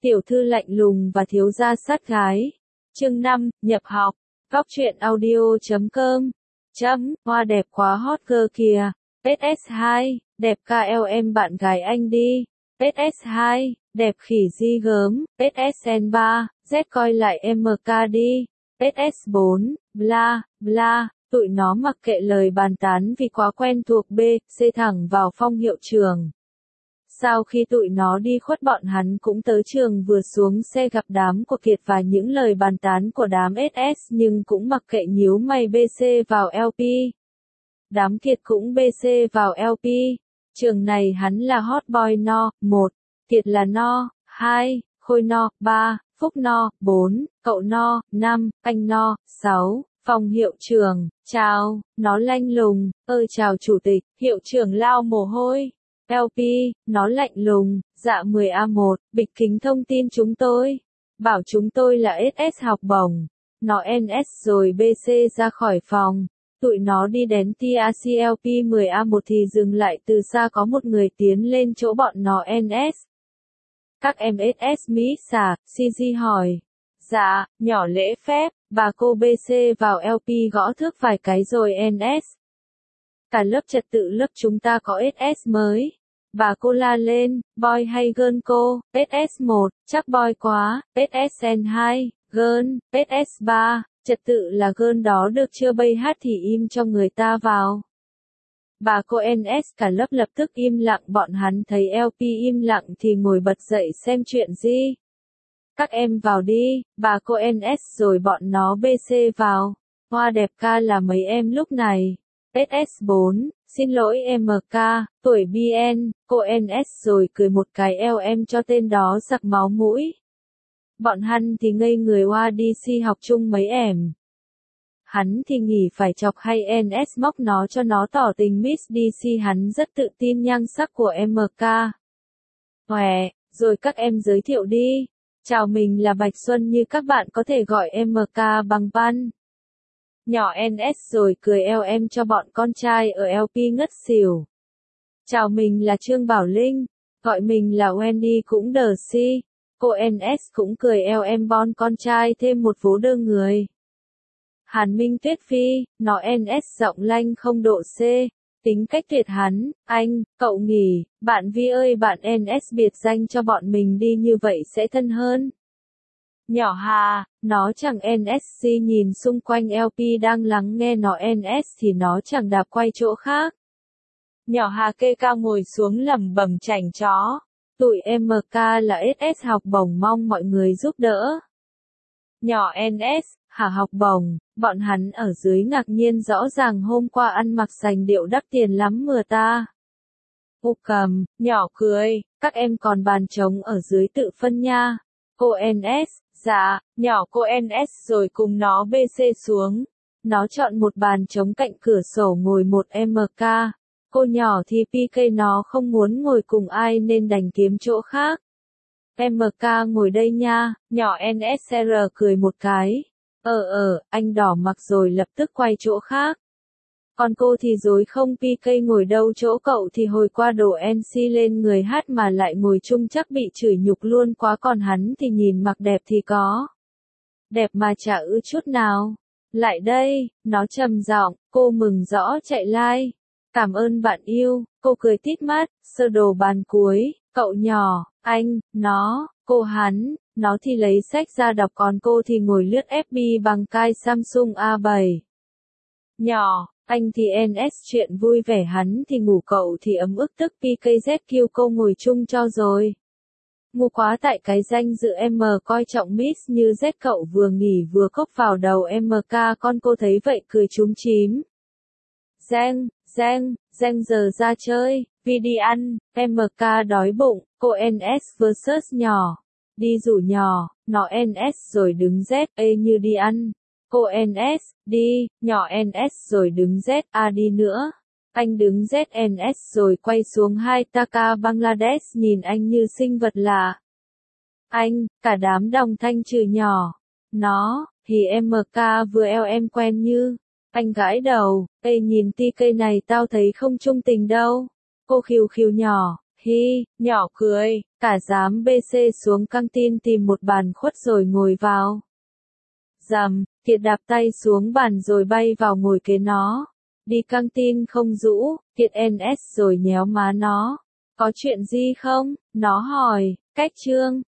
Tiểu thư lạnh lùng và thiếu gia sát gái. Chương 5, nhập học. Góc truyện audio.com. Hoa đẹp quá hot cơ kìa. SS2, đẹp KLM bạn gái anh đi. SS2, đẹp khỉ di gớm. SSN3, Z coi lại MK đi. SS4, bla, bla. Tụi nó mặc kệ lời bàn tán vì quá quen thuộc B, C thẳng vào phong hiệu trường. Sau khi tụi nó đi khuất bọn hắn cũng tới trường, vừa xuống xe gặp đám của Kiệt và những lời bàn tán của đám SS nhưng cũng mặc kệ nhíu mày BC vào LP. Đám Kiệt cũng BC vào LP. Trường này hắn là hot boy no, 1, Kiệt là no, 2, Khôi no, 3, Phúc no, 4, cậu no, 5, anh no, 6. Phòng hiệu trưởng, chào, nó lanh lùng, chào chủ tịch, hiệu trưởng lao mồ hôi. LP, nó lạnh lùng, dạ 10A1, bịch kính thông tin chúng tôi. Bảo chúng tôi là SS học bổng. Nó NS rồi BC ra khỏi phòng. Tụi nó đi đến TACLP 10A1 thì dừng lại, từ xa có một người tiến lên chỗ bọn nó NS. Các em SS Mỹ xả, CG hỏi. Dạ, nhỏ lễ phép, bà cô BC vào LP gõ thước vài cái rồi NS. Cả lớp trật tự lớp chúng ta có SS mới. Bà cô la lên, boy hay girl cô, SS1, chắc boy quá, SSN2, girl, SS3, trật tự là girl đó được chưa bay hát thì im cho người ta vào. Bà cô NS cả lớp lập tức im lặng, bọn hắn thấy LP im lặng thì ngồi bật dậy xem chuyện gì. Các em vào đi, bà cô NS rồi bọn nó BC vào. Hoa đẹp ca là mấy em lúc này. SS4, xin lỗi MK, tuổi BN, cô NS rồi cười một cái em cho tên đó giặc máu mũi. Bọn hắn thì ngây người, Hoa DC học chung mấy em. Hắn thì nghỉ phải chọc hay NS móc nó cho nó tỏ tình Miss DC, hắn rất tự tin nhan sắc của MK. Hòe, rồi các em giới thiệu đi. Chào, mình là Bạch Xuân, như các bạn có thể gọi MK bằng Pan. Nhỏ NS rồi cười em cho bọn con trai ở LP ngất xỉu. Chào, mình là Trương Bảo Linh, gọi mình là Wendy cũng đờ si. Cô NS cũng cười em bon con trai thêm một vố đơ người. Hàn Minh Tuyết Phi, nó NS giọng lanh không độ C. Tính cách tuyệt hắn, anh, cậu nghỉ, bạn Vi ơi, bạn NS biệt danh cho bọn mình đi, như vậy sẽ thân hơn. Nhỏ Hà, nó chẳng NSC nhìn xung quanh LP đang lắng nghe nó NS thì nó chẳng đạp quay chỗ khác. Nhỏ Hà kê cao ngồi xuống lẩm bẩm chảnh chó. Tụi MK là SS học bổng, mong mọi người giúp đỡ. Nhỏ NS, hả học bổng, bọn hắn ở dưới ngạc nhiên, rõ ràng hôm qua ăn mặc sành điệu đắt tiền lắm mừa ta. Cầm, nhỏ cười, các em còn bàn trống ở dưới tự phân nha. Cô NS, dạ, nhỏ cô NS rồi cùng nó BC xuống. Nó chọn một bàn trống cạnh cửa sổ ngồi một MK. Cô nhỏ thì PK nó không muốn ngồi cùng ai nên đành kiếm chỗ khác. MK ngồi đây nha, nhỏ NSR cười một cái. Anh đỏ mặt rồi lập tức quay chỗ khác. Còn cô thì dối không PK ngồi đâu, chỗ cậu thì hồi qua đổ NC lên người hát mà lại ngồi chung chắc bị chửi nhục luôn quá, còn hắn thì nhìn mặc đẹp thì có. Đẹp mà chả ư chút nào. Lại đây, nó trầm giọng, cô mừng rõ chạy like. Cảm ơn bạn yêu, cô cười tít mắt, sơ đồ bàn cuối, cậu nhỏ, anh, nó, cô hắn, nó thì lấy sách ra đọc, còn cô thì ngồi lướt FB bằng cái Samsung A7. Nhỏ, anh thì NS chuyện vui vẻ, hắn thì ngủ, cậu thì ấm ức tức PKZQ, cô ngồi chung cho rồi. Ngu quá tại cái danh dự M coi trọng Miss như Z, cậu vừa nghỉ vừa cốc vào đầu MK, con cô thấy vậy cười chúm chím. Giang giờ ra chơi, vì đi ăn, MK đói bụng, cô NS vs nhỏ. Đi rủ nhỏ, nó NS rồi đứng Z, như đi ăn. Cô NS, đi, nhỏ NS rồi đứng Z, đi nữa. Anh đứng ZNS rồi quay xuống hai Taka Bangladesh, nhìn anh như sinh vật lạ. Anh, cả đám đồng thanh trừ nhỏ. Nó, thì MK vừa em quen như. Anh gãi đầu, nhìn TK này tao thấy không trung tình đâu. Cô khiêu khiêu nhỏ, Hi, nhỏ cười, cả dám BC xuống căng tin tìm một bàn khuất rồi ngồi vào. Dầm, Kiệt đạp tay xuống bàn rồi bay vào ngồi kế nó. Đi căng tin không rũ, Kiệt NS rồi nhéo má nó. Có chuyện gì không? Nó hỏi, cách Trương.